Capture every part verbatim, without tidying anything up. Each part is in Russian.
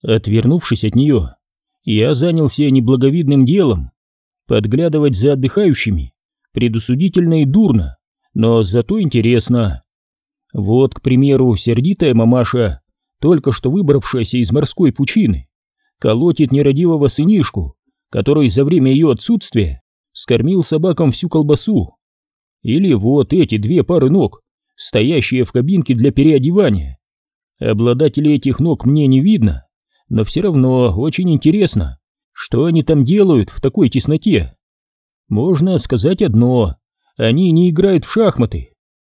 Отвернувшись от нее, я занялся неблаговидным делом. Подглядывать за отдыхающими предусудительно и дурно, но зато интересно. Вот, к примеру, сердитая мамаша, только что выбравшаяся из морской пучины, колотит нерадивого сынишку, который за время ее отсутствия скормил собакам всю колбасу. Или вот эти две пары ног, стоящие в кабинке для переодевания. Обладателей этих ног мне не видно, но все равно очень интересно, что они там делают в такой тесноте. Можно сказать одно: они не играют в шахматы.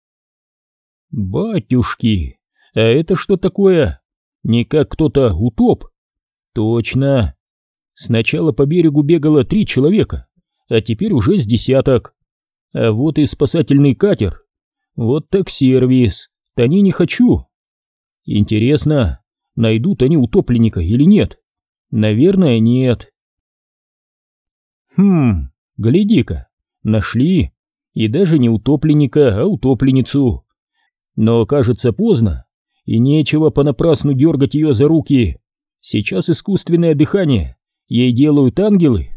Батюшки, а это что такое? Не как кто-то утоп? Точно. Сначала по берегу бегало три человека, а теперь уже с десяток. А вот и спасательный катер. Вот так сервис. Тони не хочу. Интересно, найдут они утопленника или нет? Наверное, нет. Хм, гляди-ка, нашли. И даже не утопленника, а утопленницу. Но, кажется, поздно, и нечего понапрасну дергать ее за руки. Сейчас искусственное дыхание ей делают ангелы.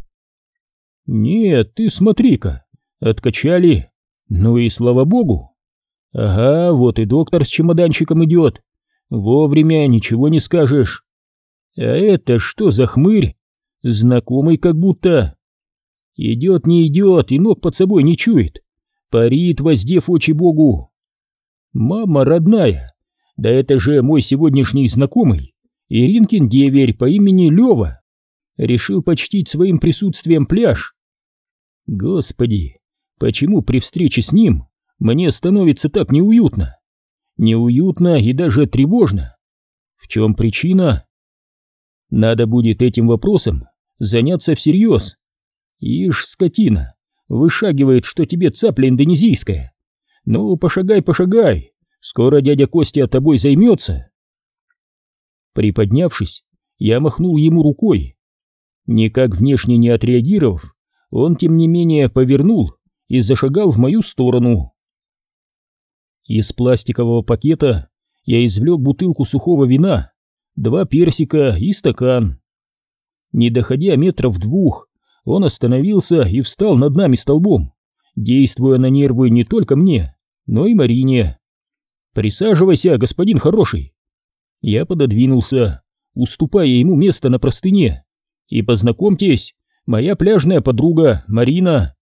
Нет, ты смотри-ка, откачали. Ну и слава богу. Ага, вот и доктор с чемоданчиком идет. Вовремя, ничего не скажешь. А это что за хмырь? Знакомый как будто. Идет, не идет, и ног под собой не чует. Парит, воздев очи Богу. Мама родная, да это же мой сегодняшний знакомый, Иринкин деверь по имени Лева. Решил почтить своим присутствием пляж. Господи, почему при встрече с ним мне становится так неуютно? Неуютно и даже тревожно. В чем причина? Надо будет этим вопросом заняться всерьез. Ишь, скотина, вышагивает, что тебе цапля индонезийская. Ну, пошагай, пошагай, скоро дядя Костя тобой займется. Приподнявшись, я махнул ему рукой. Никак внешне не отреагировав, он тем не менее повернул и зашагал в мою сторону. Из пластикового пакета я извлек бутылку сухого вина, два персика и стакан. Не доходя метров двух, он остановился и встал над нами столбом, действуя на нервы не только мне, но и Марине. «Присаживайся, господин хороший». Я пододвинулся, уступая ему место на простыне. «И познакомьтесь, моя пляжная подруга Марина».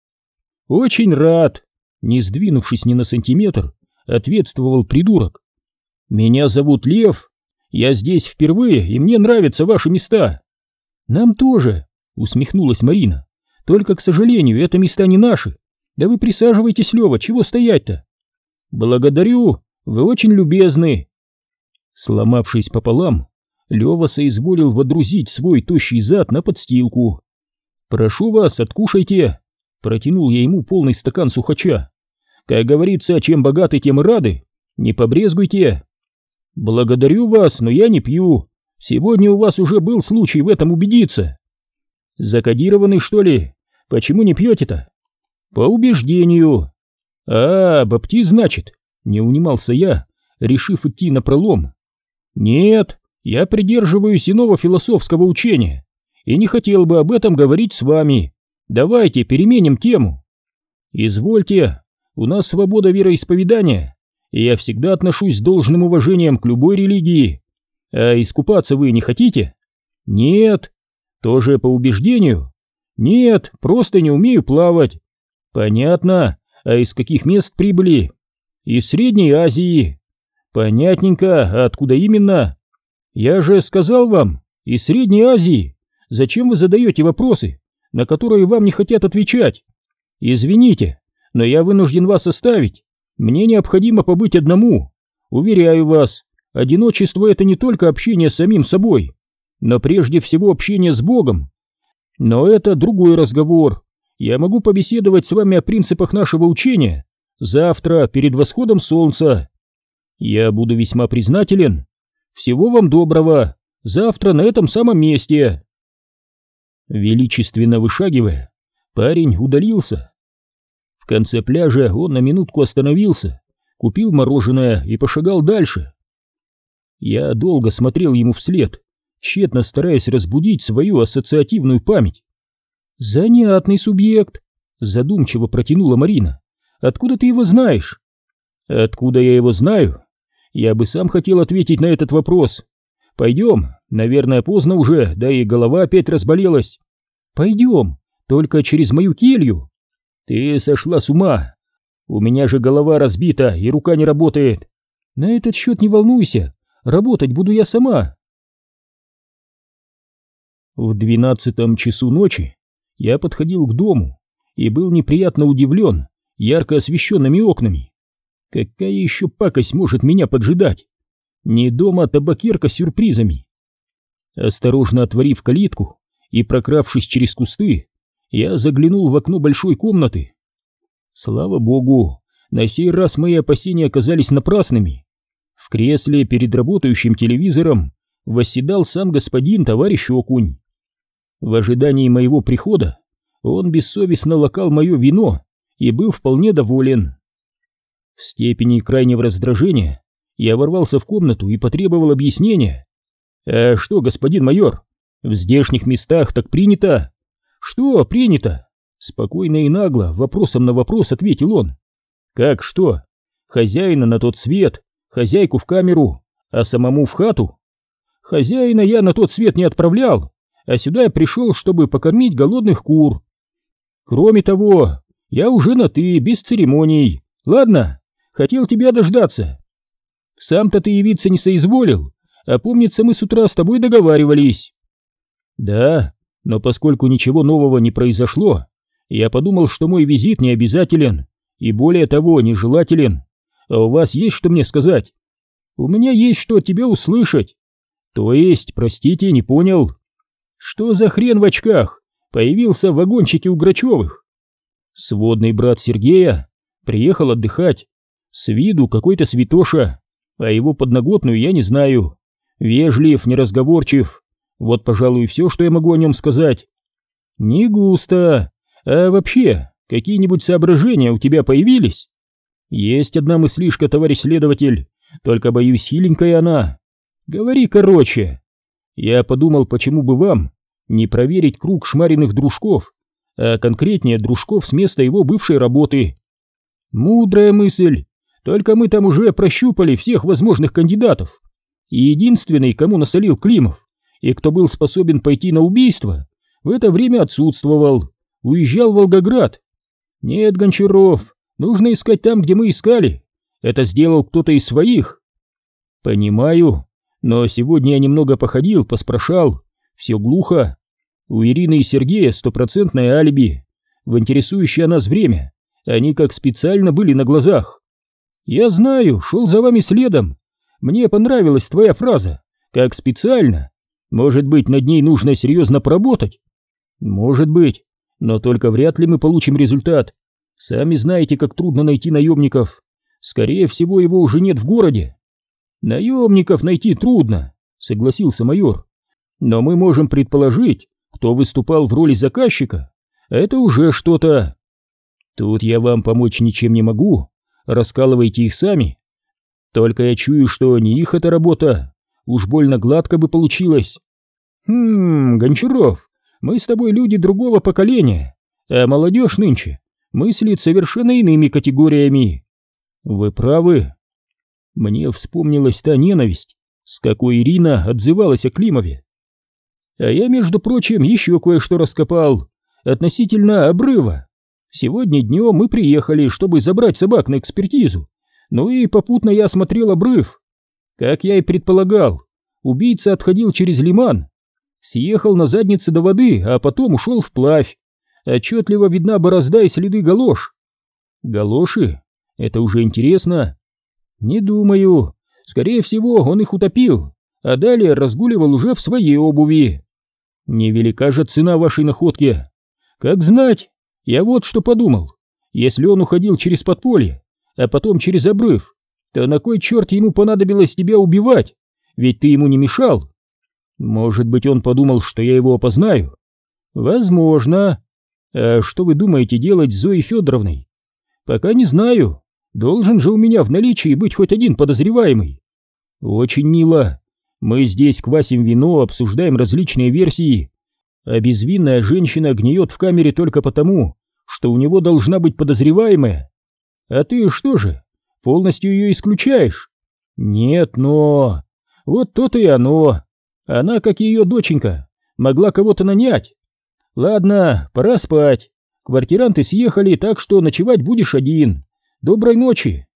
«Очень рад», — не сдвинувшись ни на сантиметр, ответствовал придурок. «Меня зовут Лев, я здесь впервые, и мне нравятся ваши места». «Нам тоже», — усмехнулась Марина. «Только, к сожалению, это места не наши. Да вы присаживайтесь, Лева, чего стоять-то?» «Благодарю, вы очень любезны». Сломавшись пополам, Лева соизволил водрузить свой тощий зад на подстилку. «Прошу вас, откушайте», — протянул я ему полный стакан сухача. «Как говорится, чем богаты, тем и рады. Не побрезгуйте». «Благодарю вас, но я не пью. Сегодня у вас уже был случай в этом убедиться». «Закодированный, что ли? Почему не пьете-то?» «По убеждению». «А, баптист, значит?» — не унимался я, решив идти напролом. «Нет, я придерживаюсь иного философского учения и не хотел бы об этом говорить с вами. Давайте переменим тему». «Извольте, у нас свобода вероисповедания, и я всегда отношусь с должным уважением к любой религии. А искупаться вы не хотите?» «Нет». «Тоже по убеждению?» «Нет, просто не умею плавать». «Понятно. А из каких мест прибыли?» «Из Средней Азии». «Понятненько. А откуда именно?» «Я же сказал вам, из Средней Азии. Зачем вы задаете вопросы, на которые вам не хотят отвечать? Извините, но я вынужден вас оставить. Мне необходимо побыть одному. Уверяю вас, одиночество — это не только общение с самим собой, но прежде всего общение с Богом. Но это другой разговор. Я могу побеседовать с вами о принципах нашего учения завтра, перед восходом солнца. Я буду весьма признателен. Всего вам доброго. Завтра на этом самом месте». Величественно вышагивая, парень удалился. В конце пляжа он на минутку остановился, купил мороженое и пошагал дальше. Я долго смотрел ему вслед, тщетно стараясь разбудить свою ассоциативную память. «Занятный субъект», — задумчиво протянула Марина. «Откуда ты его знаешь?» «Откуда я его знаю? Я бы сам хотел ответить на этот вопрос. Пойдем, наверное, поздно уже, да и голова опять разболелась». «Пойдем, только через мою келью». «Ты сошла с ума. У меня же голова разбита и рука не работает». «На этот счет не волнуйся, работать буду я сама». В двенадцатом часу ночи я подходил к дому и был неприятно удивлен ярко освещенными окнами. Какая еще пакость может меня поджидать? Не дом, а табакерка с сюрпризами. Осторожно отворив калитку и прокравшись через кусты, я заглянул в окно большой комнаты. Слава богу, на сей раз мои опасения оказались напрасными. В кресле перед работающим телевизором восседал сам господин товарищ Окунь. В ожидании моего прихода он бессовестно лакал мое вино и был вполне доволен. В степени крайнего раздражения я ворвался в комнату и потребовал объяснения. «А что, господин майор, в здешних местах так принято?» «Что принято?» Спокойно и нагло, вопросом на вопрос ответил он. «Как что? Хозяина на тот свет, хозяйку в камеру, а самому в хату?» «Хозяина я на тот свет не отправлял, а сюда я пришел, чтобы покормить голодных кур. Кроме того, я уже на «ты», без церемоний. Ладно, хотел тебя дождаться. Сам-то ты явиться не соизволил, а помнится, мы с утра с тобой договаривались». «Да, но поскольку ничего нового не произошло, я подумал, что мой визит не обязателен и, более того, нежелателен. А у вас есть что мне сказать?» «У меня есть что от тебя услышать». «То есть, простите, не понял». «Что за хрен в очках появился в вагончике у Грачевых?» «Сводный брат Сергея приехал отдыхать. С виду какой-то святоша, а его подноготную я не знаю. Вежлив, неразговорчив. Вот, пожалуй, все, что я могу о нем сказать». «Не густо. А вообще, какие-нибудь соображения у тебя появились?» «Есть одна мыслишка, товарищ следователь, только, боюсь, хиленькая она». «Говори короче». «Я подумал, почему бы вам не проверить круг шмариных дружков, а конкретнее дружков с места его бывшей работы». «Мудрая мысль, только мы там уже прощупали всех возможных кандидатов, и единственный, кому насолил Климов, и кто был способен пойти на убийство, в это время отсутствовал, уезжал в Волгоград. Нет, Гончаров, нужно искать там, где мы искали, это сделал кто-то из своих». «Понимаю, но сегодня я немного походил, поспрашал, все глухо. У Ирины и Сергея стопроцентное алиби, в интересующее нас время, они как специально были на глазах». «Я знаю, шел за вами следом. Мне понравилась твоя фраза, как специально. Может быть, над ней нужно серьезно поработать?» «Может быть, но только вряд ли мы получим результат. Сами знаете, как трудно найти наемников. Скорее всего, его уже нет в городе». «Наемников найти трудно», — согласился майор. «Но мы можем предположить, кто выступал в роли заказчика. Это уже что-то». «Тут я вам помочь ничем не могу. Раскалывайте их сами. Только я чую, что не их эта работа. Уж больно гладко бы получилось». «Хм, Гончаров, мы с тобой люди другого поколения, а молодежь нынче мыслит совершенно иными категориями». «Вы правы». Мне вспомнилась та ненависть, с какой Ирина отзывалась о Климове. «А я, между прочим, еще кое-что раскопал относительно обрыва. Сегодня днем мы приехали, чтобы забрать собак на экспертизу, ну и попутно я осмотрел обрыв. Как я и предполагал, убийца отходил через лиман, съехал на заднице до воды, а потом ушел вплавь. Отчетливо видна борозда и следы галош». «Галоши? Это уже интересно». «Не думаю. Скорее всего, он их утопил, а далее разгуливал уже в своей обуви». «Невелика же цена вашей находки». «Как знать. Я вот что подумал. Если он уходил через подполье, а потом через обрыв, то на кой черт ему понадобилось тебя убивать? Ведь ты ему не мешал». «Может быть, он подумал, что я его опознаю?» «Возможно. А что вы думаете делать с Зоей Федоровной?» «Пока не знаю. Должен же у меня в наличии быть хоть один подозреваемый». «Очень мило. Мы здесь квасим вино, обсуждаем различные версии, а безвинная женщина гниет в камере только потому, что у него должна быть подозреваемая. А ты что же, полностью ее исключаешь? Нет, но... Вот то-то и оно. Она, как и ее доченька, могла кого-то нанять. Ладно, пора спать. Квартиранты съехали, так что ночевать будешь один. Доброй ночи.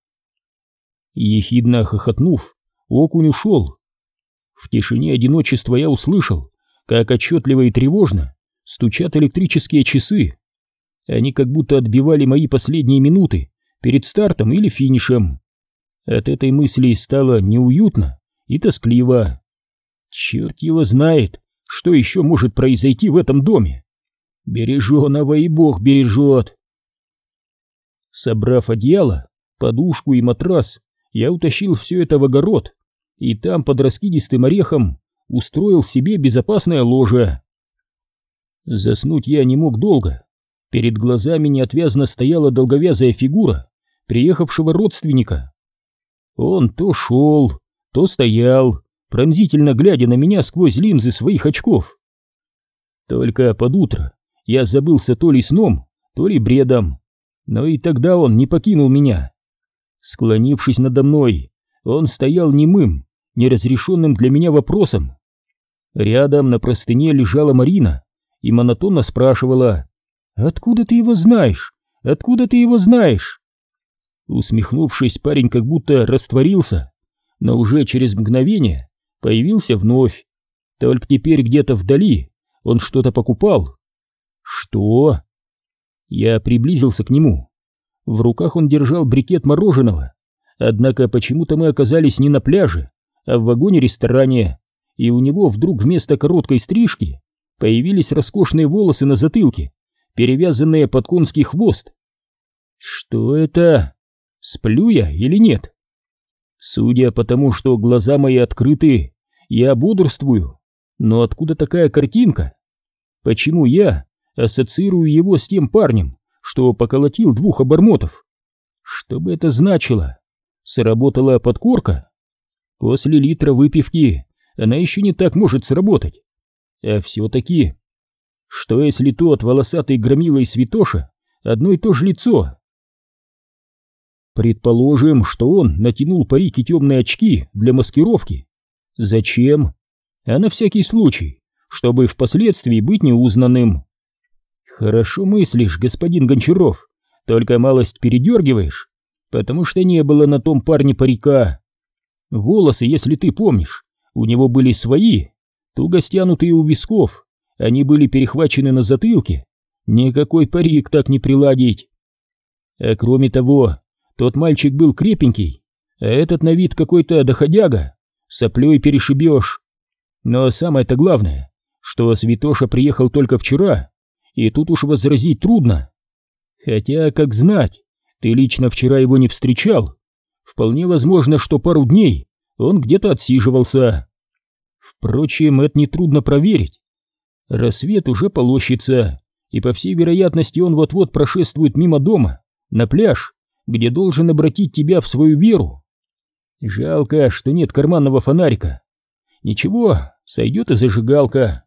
Ехидно хохотнув, окунь ушел. В тишине одиночества я услышал, как отчетливо и тревожно стучат электрические часы. Они как будто отбивали мои последние минуты перед стартом или финишем. От этой мысли стало неуютно и тоскливо. Черт его знает, что еще может произойти в этом доме. Береженого и Бог бережет. Собрав одеяло, подушку и матрас, я утащил все это в огород и там под раскидистым орехом устроил себе безопасное ложе. Заснуть я не мог долго. Перед глазами неотвязно стояла долговязая фигура приехавшего родственника. Он то шел, то стоял, пронзительно глядя на меня сквозь линзы своих очков. Только под утро я забылся то ли сном, то ли бредом, но и тогда он не покинул меня. Склонившись надо мной, он стоял немым, неразрешенным для меня вопросом. Рядом на простыне лежала Марина и монотонно спрашивала: «Откуда ты его знаешь? Откуда ты его знаешь?» Усмехнувшись, парень как будто растворился, но уже через мгновение появился вновь. Только теперь где-то вдали он что-то покупал. «Что?» Я приблизился к нему. В руках он держал брикет мороженого, однако почему-то мы оказались не на пляже, а в вагоне-ресторане, и у него вдруг вместо короткой стрижки появились роскошные волосы на затылке, перевязанные под конский хвост. Что это? Сплю я или нет? Судя по тому, что глаза мои открыты, я бодрствую, но откуда такая картинка? Почему я ассоциирую его с тем парнем, что поколотил двух обормотов? Что бы это значило? Сработала подкорка? После литра выпивки она еще не так может сработать. А все-таки... Что если тот волосатый громила и святоша одно и то же лицо? Предположим, что он натянул парик и темные очки для маскировки. Зачем? А на всякий случай, чтобы впоследствии быть неузнанным. Хорошо мыслишь, господин Гончаров, только малость передергиваешь, потому что не было на том парне парика. Волосы, если ты помнишь, у него были свои, туго стянутые у висков, они были перехвачены на затылке, никакой парик так не приладить. А кроме того, тот мальчик был крепенький, а этот на вид какой-то доходяга, соплей перешибешь. Но самое-то главное, что святоша приехал только вчера, и тут уж возразить трудно. Хотя, как знать, ты лично вчера его не встречал. Вполне возможно, что пару дней он где-то отсиживался. Впрочем, это нетрудно проверить. Рассвет уже полощется, и по всей вероятности он вот-вот прошествует мимо дома, на пляж, где должен обратить тебя в свою веру. Жалко, что нет карманного фонарика. Ничего, сойдет и зажигалка.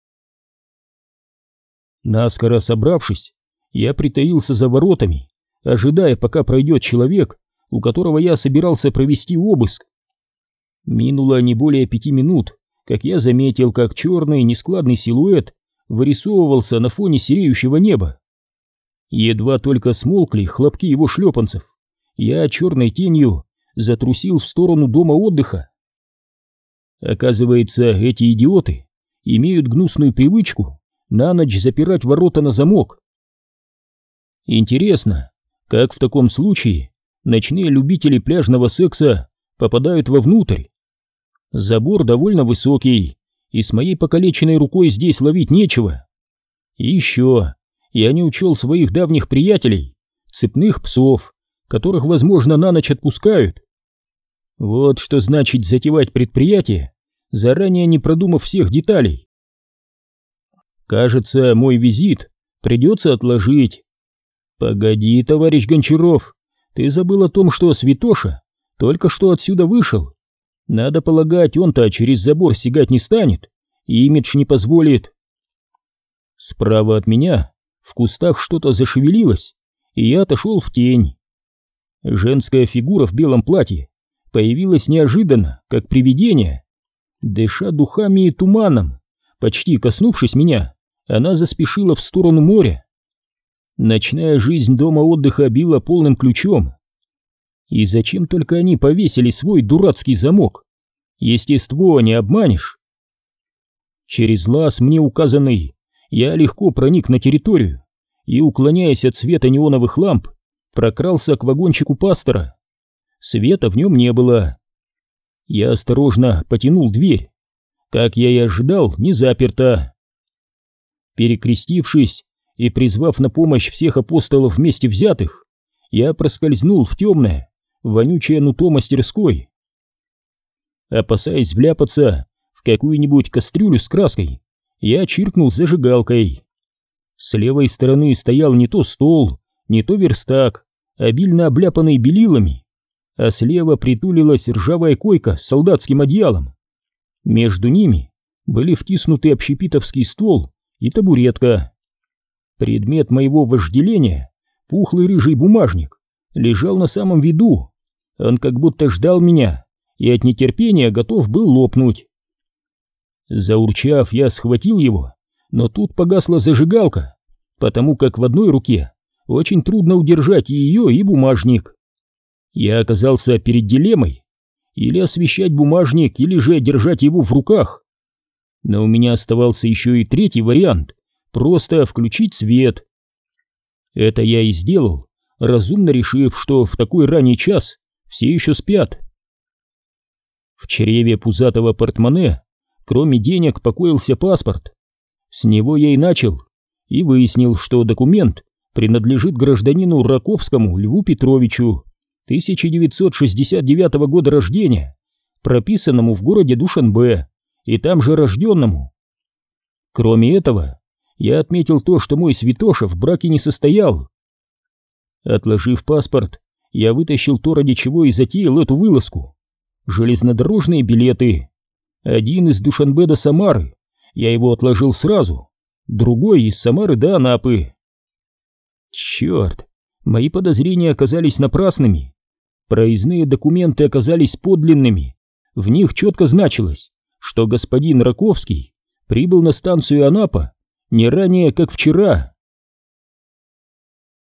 Наскоро собравшись, я притаился за воротами, ожидая, пока пройдет человек, у которого я собирался провести обыск. Минуло не более пяти минут, как я заметил, как черный нескладный силуэт вырисовывался на фоне сереющего неба. Едва только смолкли хлопки его шлепанцев, я черной тенью затрусил в сторону дома отдыха. Оказывается, эти идиоты имеют гнусную привычку на ночь запирать ворота на замок. Интересно, как в таком случае ночные любители пляжного секса попадают вовнутрь? Забор довольно высокий, и с моей покалеченной рукой здесь ловить нечего. И еще я не учел своих давних приятелей, цепных псов, которых, возможно, на ночь отпускают. Вот что значит затевать предприятие, заранее не продумав всех деталей. Кажется, мой визит придется отложить. Погоди, товарищ Гончаров, ты забыл о том, что святоша только что отсюда вышел. Надо полагать, он-то через забор сигать не станет, и имидж не позволит. Справа от меня в кустах что-то зашевелилось, и я отошел в тень. Женская фигура в белом платье появилась неожиданно, как привидение. Дыша духами и туманом, почти коснувшись меня, она заспешила в сторону моря. Ночная жизнь дома отдыха била полным ключом. И зачем только они повесили свой дурацкий замок? Естество не обманешь. Через лаз, мне указанный, я легко проник на территорию и, уклоняясь от света неоновых ламп, прокрался к вагончику пастора. Света в нем не было. Я осторожно потянул дверь. Как я и ожидал, не заперта. Перекрестившись и призвав на помощь всех апостолов вместе взятых, я проскользнул в темное, вонючее нутро мастерской. Опасаясь вляпаться в какую-нибудь кастрюлю с краской, я чиркнул зажигалкой. С левой стороны стоял не то стол, не то верстак, обильно обляпанный белилами, а слева притулилась ржавая койка с солдатским одеялом. Между ними были втиснуты общепитовский стол и табуретка. Предмет моего вожделения, пухлый рыжий бумажник, лежал на самом виду. Он как будто ждал меня и от нетерпения готов был лопнуть. Заурчав, я схватил его, но тут погасла зажигалка, потому как в одной руке очень трудно удержать и ее, и бумажник. Я оказался перед дилеммой: или освещать бумажник, или же держать его в руках. Но у меня оставался еще и третий вариант — просто включить свет. Это я и сделал, разумно решив, что в такой ранний час все еще спят. В чреве пузатого портмоне, кроме денег, покоился паспорт. С него я и начал, и выяснил, что документ принадлежит гражданину Раковскому Льву Петровичу, тысяча девятьсот шестьдесят девятого года рождения, прописанному в городе Душанбе и там же рожденному. Кроме этого, я отметил то, что мой святоша в браке не состоял. Отложив паспорт, я вытащил то, ради чего и затеял эту вылазку. Железнодорожные билеты. Один из Душанбе до Самары, я его отложил сразу, другой из Самары до Анапы. Черт, мои подозрения оказались напрасными. Проездные документы оказались подлинными. В них четко значилось, что господин Раковский прибыл на станцию Анапа не ранее, как вчера.